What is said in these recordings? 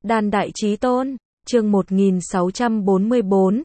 Đan Đại Chí Tôn, chương 1644,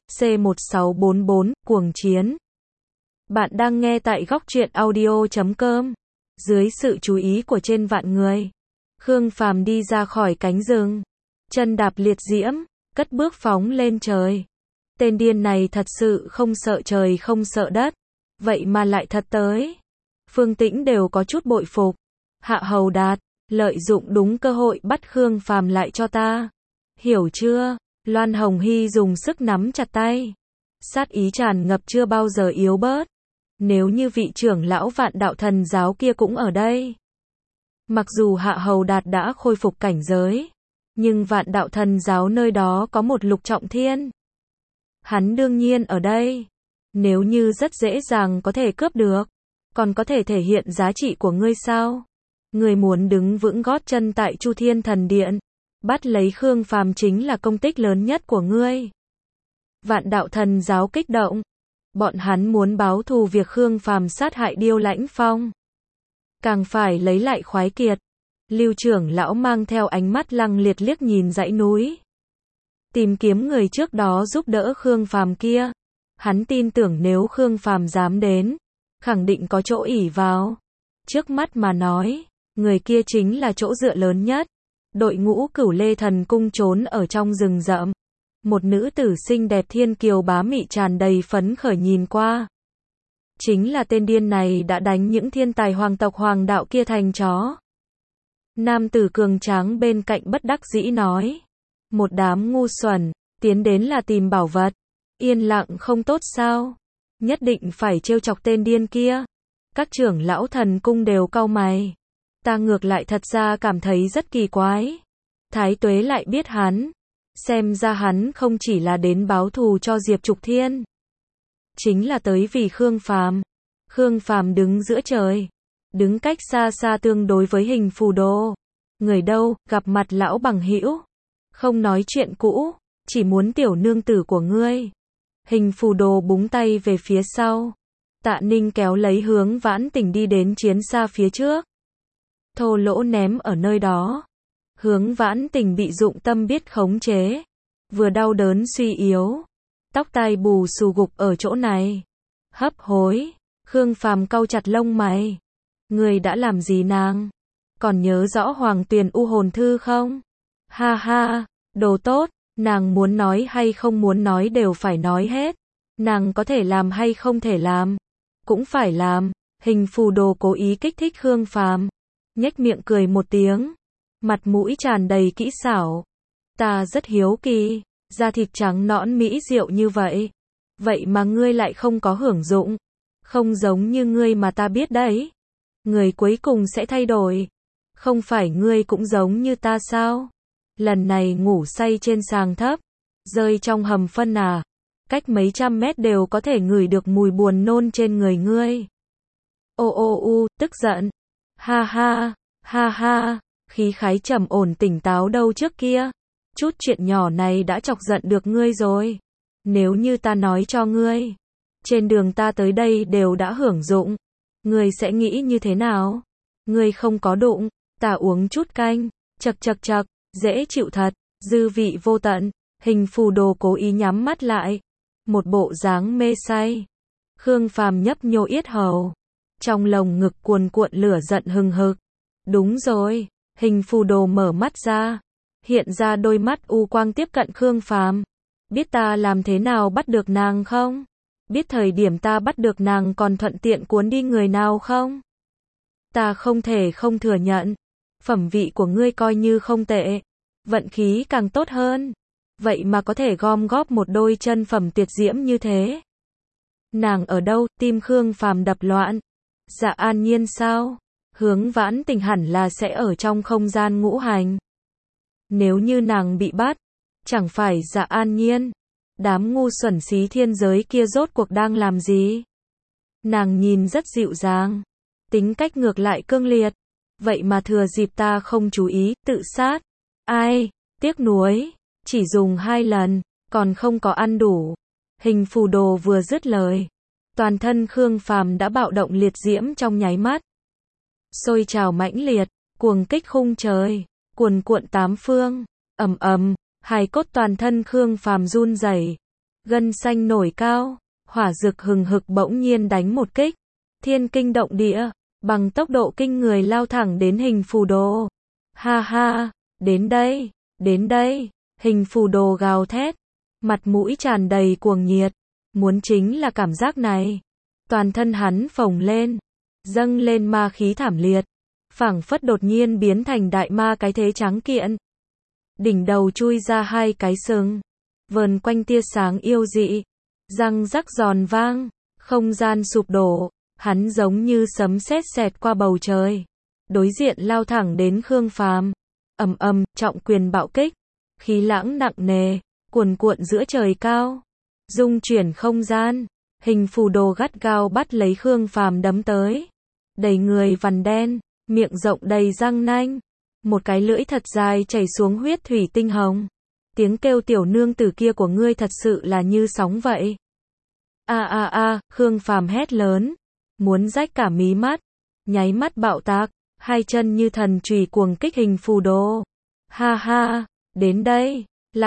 C1644, Cuồng Chiến. Bạn đang nghe tại góc truyện audio.com. Dưới sự chú ý của trên vạn người, Khương Phàm đi ra khỏi cánh rừng, chân đạp liệt diễm, cất bước phóng lên trời. Tên điên này thật sự không sợ trời không sợ đất, vậy mà lại thật tới. Phương Tĩnh đều có chút bội phục. Hạ Hầu Đạt, lợi dụng đúng cơ hội bắt Khương Phàm lại cho ta. Hiểu chưa? Loan Hồng Hy dùng sức nắm chặt tay. Sát ý tràn ngập chưa bao giờ yếu bớt. Nếu như vị trưởng lão Vạn Đạo Thần Giáo kia cũng ở đây. Mặc dù Hạ Hầu Đạt đã khôi phục cảnh giới, nhưng Vạn Đạo Thần Giáo nơi đó có một Lục Trọng Thiên. Hắn đương nhiên ở đây. Nếu như rất dễ dàng có thể cướp được, còn có thể thể hiện giá trị của ngươi sao? Ngươi muốn đứng vững gót chân tại Chu Thiên Thần Điện, bắt lấy Khương Phàm chính là công tích lớn nhất của ngươi. Vạn Đạo Thần Giáo kích động. Bọn hắn muốn báo thù việc Khương Phàm sát hại Điêu Lãnh Phong. Càng phải lấy lại khoái kiệt. Lưu trưởng lão mang theo ánh mắt lăng liệt liếc nhìn dãy núi. Tìm kiếm người trước đó giúp đỡ Khương Phàm kia. Hắn tin tưởng nếu Khương Phàm dám đến, khẳng định có chỗ ỷ vào. Trước mắt mà nói, người kia chính là chỗ dựa lớn nhất. Đội ngũ Cửu Lê Thần Cung trốn ở trong rừng rậm. Một nữ tử xinh đẹp thiên kiều bá mị tràn đầy phấn khởi nhìn qua. Chính là tên điên này đã đánh những thiên tài hoàng tộc hoàng đạo kia thành chó. Nam tử cường tráng bên cạnh bất đắc dĩ nói. Một đám ngu xuẩn, tiến đến là tìm bảo vật. Yên lặng không tốt sao? Nhất định phải trêu chọc tên điên kia. Các trưởng lão thần cung đều cau mày. Ta ngược lại thật ra cảm thấy rất kỳ quái. Thái Tuế lại biết hắn. Xem ra hắn không chỉ là đến báo thù cho Diệp Trục Thiên, chính là tới vì Khương Phàm. Khương Phàm đứng giữa trời, đứng cách xa xa tương đối với Hình Phù Đồ. Người đâu, gặp mặt lão bằng hữu, không nói chuyện cũ, chỉ muốn tiểu nương tử của ngươi. Hình Phù Đồ búng tay về phía sau. Tạ Ninh kéo lấy Hướng Vãn Tình đi đến chiến xa phía trước. Thô lỗ ném ở nơi đó. Hướng Vãn Tình bị dụng tâm biết khống chế, vừa đau đớn suy yếu, tóc tai bù xù gục ở chỗ này. Hấp hối. Khương Phàm cau chặt lông mày. Người đã làm gì nàng? Còn nhớ rõ Hoàng Tuyền U hồn thư không? Ha ha, đồ tốt, nàng muốn nói hay không muốn nói đều phải nói hết. Nàng có thể làm hay không thể làm, cũng phải làm. Hình Phù Đồ cố ý kích thích Khương Phàm, nhếch miệng cười một tiếng. Mặt mũi tràn đầy kỹ xảo. Ta rất hiếu kỳ, da thịt trắng nõn mỹ diệu như vậy. Vậy mà ngươi lại không có hưởng dụng. Không giống như ngươi mà ta biết đấy. Người cuối cùng sẽ thay đổi. Không phải ngươi cũng giống như ta sao? Lần này ngủ say trên sàng thấp, rơi trong hầm phân à. Cách mấy trăm mét đều có thể ngửi được mùi buồn nôn trên người ngươi. Tức giận. Ha ha, ha ha. Khí khái trầm ổn tỉnh táo đâu trước kia. Chút chuyện nhỏ này đã chọc giận được ngươi rồi. Nếu như ta nói cho ngươi, trên đường ta tới đây đều đã hưởng dụng, ngươi sẽ nghĩ như thế nào? Ngươi không có đụng, ta uống chút canh, chật, dễ chịu thật, dư vị vô tận. Hình Phù Đồ cố ý nhắm mắt lại, một bộ dáng mê say. Khương Phàm nhấp nhô yết hầu, trong lồng ngực cuồn cuộn lửa giận hừng hực. Đúng rồi. Hình Phù Đồ mở mắt ra, hiện ra đôi mắt u quang tiếp cận Khương Phàm. Biết ta làm thế nào bắt được nàng không? Biết thời điểm ta bắt được nàng còn thuận tiện cuốn đi người nào không? Ta không thể không thừa nhận. Phẩm vị của ngươi coi như không tệ. Vận khí càng tốt hơn. Vậy mà có thể gom góp một đôi chân phẩm tuyệt diễm như thế. Nàng ở đâu? Tim Khương Phàm đập loạn. Dạ An Nhiên sao? Hướng Vãn Tình hẳn là sẽ ở trong không gian ngũ hành. Nếu như nàng bị bắt, chẳng phải Dạ An Nhiên. Đám ngu xuẩn xí thiên giới kia rốt cuộc đang làm gì? Nàng nhìn rất dịu dàng, tính cách ngược lại cương liệt. Vậy mà thừa dịp ta không chú ý, tự sát. Ai, tiếc nuối, chỉ dùng 2 lần, còn không có ăn đủ. Hình Phù Đồ vừa dứt lời, toàn thân Khương Phàm đã bạo động liệt diễm trong nháy mắt. Sôi trào mãnh liệt, cuồng kích khung trời, cuồn cuộn tám phương. ầm ầm, hài cốt toàn thân Khương Phàm run rẩy, gân xanh nổi cao, hỏa dực hừng hực bỗng nhiên đánh một kích, thiên kinh động địa, bằng tốc độ kinh người lao thẳng đến hình phù đồ. Ha ha, đến đây, hình phù đồ gào thét, mặt mũi tràn đầy cuồng nhiệt, muốn chính là cảm giác này. Toàn thân hắn phồng lên, dâng lên ma khí thảm liệt, phảng phất đột nhiên biến thành đại ma cái thế trắng kiện. Đỉnh đầu chui ra hai cái sừng, vờn quanh tia sáng yêu dị, răng rắc giòn vang, không gian sụp đổ, hắn giống như sấm sét xẹt qua bầu trời, đối diện lao thẳng đến Khương Phàm. Ầm ầm, trọng quyền bạo kích, khí lãng nặng nề, cuồn cuộn giữa trời cao, dung chuyển không gian, hình phù đồ gắt gao bắt lấy Khương Phàm đấm tới, đầy người vằn đen, miệng rộng đầy răng nanh, một cái lưỡi thật dài chảy xuống huyết thủy tinh hồng. Tiếng kêu tiểu nương tử kia của ngươi thật sự là như sóng vậy. A a a, Khương Phàm hét lớn, muốn rách cả mí mắt, nháy mắt bạo tạc, hai chân như thần chùy cuồng kích hình phù đồ. Ha ha, đến đây,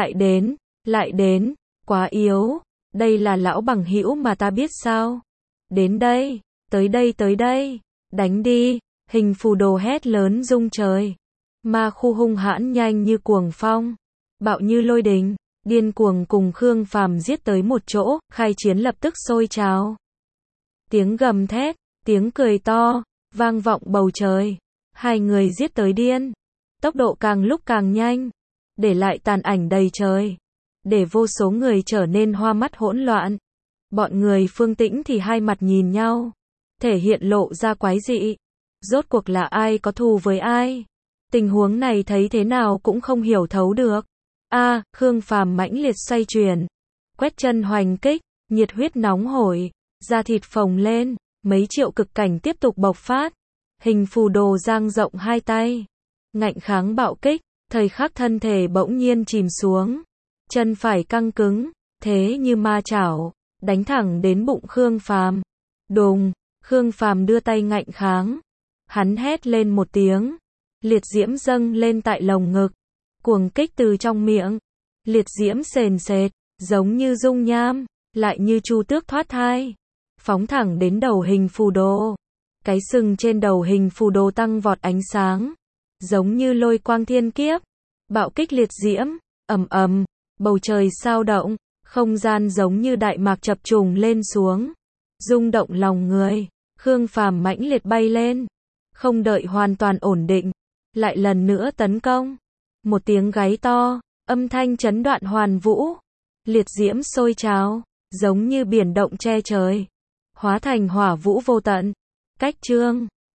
lại đến, quá yếu, đây là lão bằng hữu mà ta biết sao? Đến đây, tới đây, đánh đi, hình phù đồ hét lớn rung trời. Ma khu hung hãn nhanh như cuồng phong, bạo như lôi đình, điên cuồng cùng Khương Phàm giết tới một chỗ, khai chiến lập tức sôi trào. Tiếng gầm thét, tiếng cười to, vang vọng bầu trời, hai người giết tới điên, tốc độ càng lúc càng nhanh, để lại tàn ảnh đầy trời, để vô số người trở nên hoa mắt hỗn loạn. Bọn người Phương Tĩnh thì hai mặt nhìn nhau, thể hiện lộ ra quái dị. Rốt cuộc là ai có thù với ai? Tình huống này thấy thế nào cũng không hiểu thấu được. Khương Phàm mãnh liệt xoay chuyển, quét chân hoành kích, nhiệt huyết nóng hổi, da thịt phồng lên, mấy triệu cực cảnh tiếp tục bộc phát. Hình phù đồ dang rộng hai tay, ngạnh kháng bạo kích, thời khắc thân thể bỗng nhiên chìm xuống, chân phải căng cứng, thế như ma chảo, đánh thẳng đến bụng Khương Phàm. Đùng, Khương Phàm đưa tay ngạnh kháng, hắn hét lên một tiếng, liệt diễm dâng lên tại lồng ngực, cuồng kích từ trong miệng, liệt diễm sền sệt, giống như dung nham, lại như chu tước thoát thai, phóng thẳng đến đầu hình phù đồ. Cái sừng trên đầu hình phù đồ tăng vọt ánh sáng, giống như lôi quang thiên kiếp, bạo kích liệt diễm, ầm ầm, bầu trời sao động, không gian giống như đại mạc chập trùng lên xuống, rung động lòng người. Khương Phàm mãnh liệt bay lên, không đợi hoàn toàn ổn định, lại lần nữa tấn công. Một tiếng gáy to, âm thanh chấn đoạn hoàn vũ, liệt diễm sôi trào, giống như biển động che trời, hóa thành hỏa vũ vô tận. Cách chương